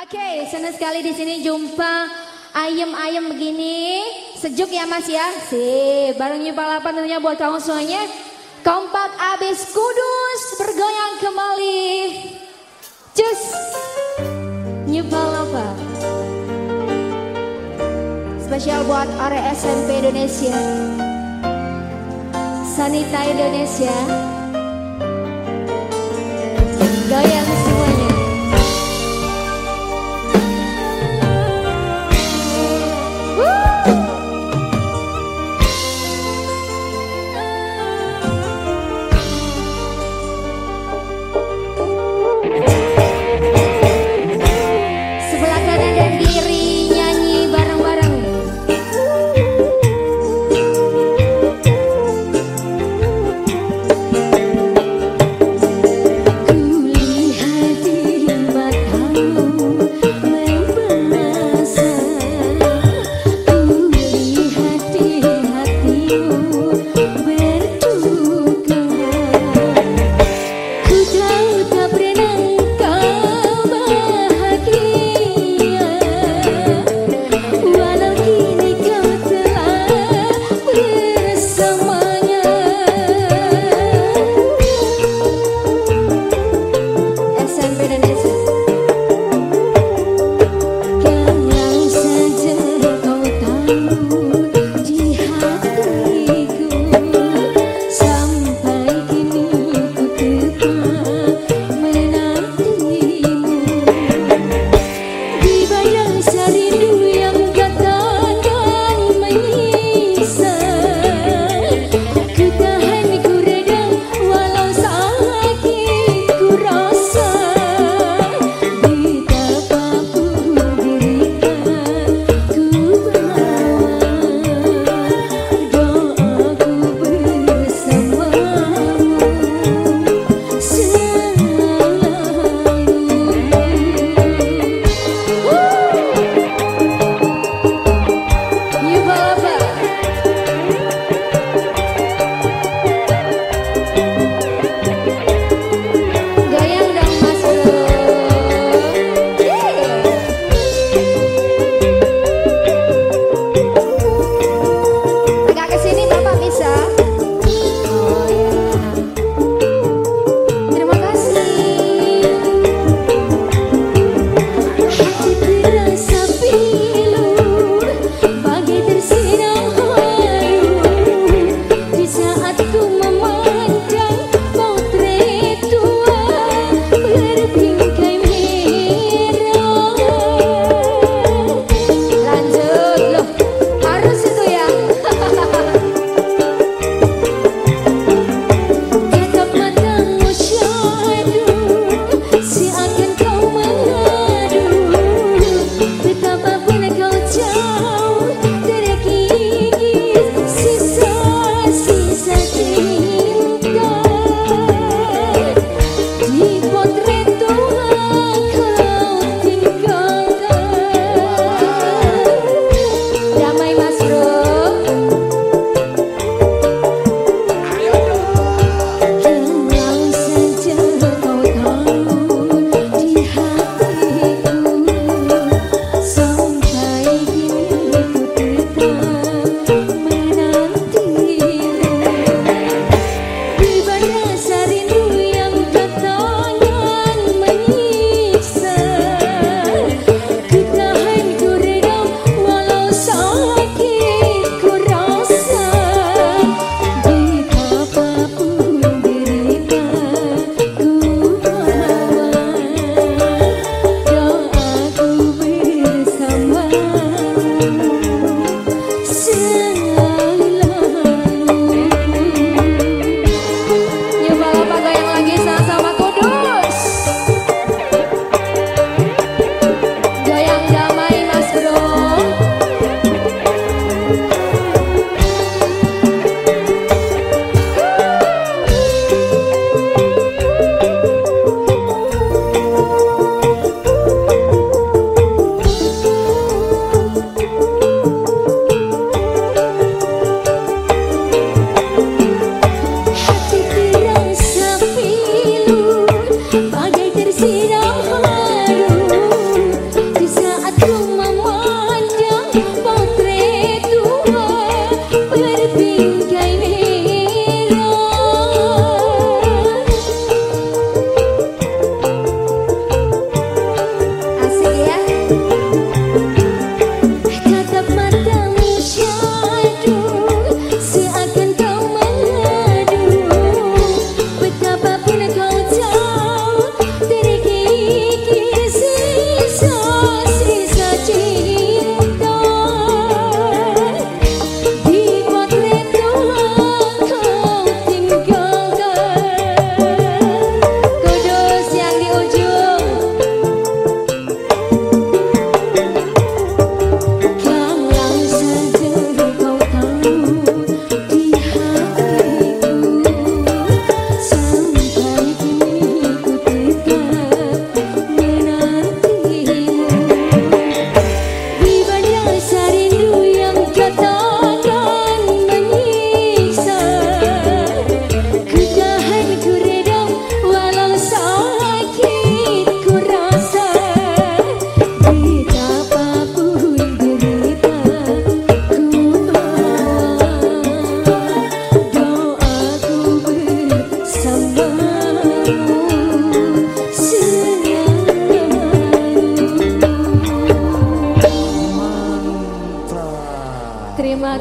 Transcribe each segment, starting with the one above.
Oke, senang sekali di sini jumpa ayam-ayam begini. Sejuk ya Mas ya. Sip, bareng New Palapa tentunya buat kamu semuanya. Kompak abis kudus bergoyang kembali. Cus New Palapa. Spesial buat area SMP Indonesia, Sanita Indonesia. Goyang semuanya. Sebelah kanan dan kiri nyanyi bareng-bareng. Kulihat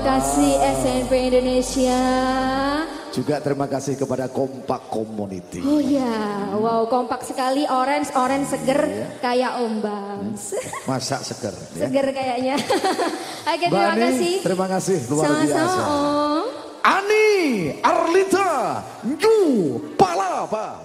kasih SNP Indonesia. Juga terima kasih kepada Kompak Community. Oh ya, wow kompak sekali, orange seger kayak ombak. Masak seger. Ya. Seger kayaknya. Oke, terima kasih. Terima kasih luar Sama-sama, biasa. Om. Ani Arlita New Palapa.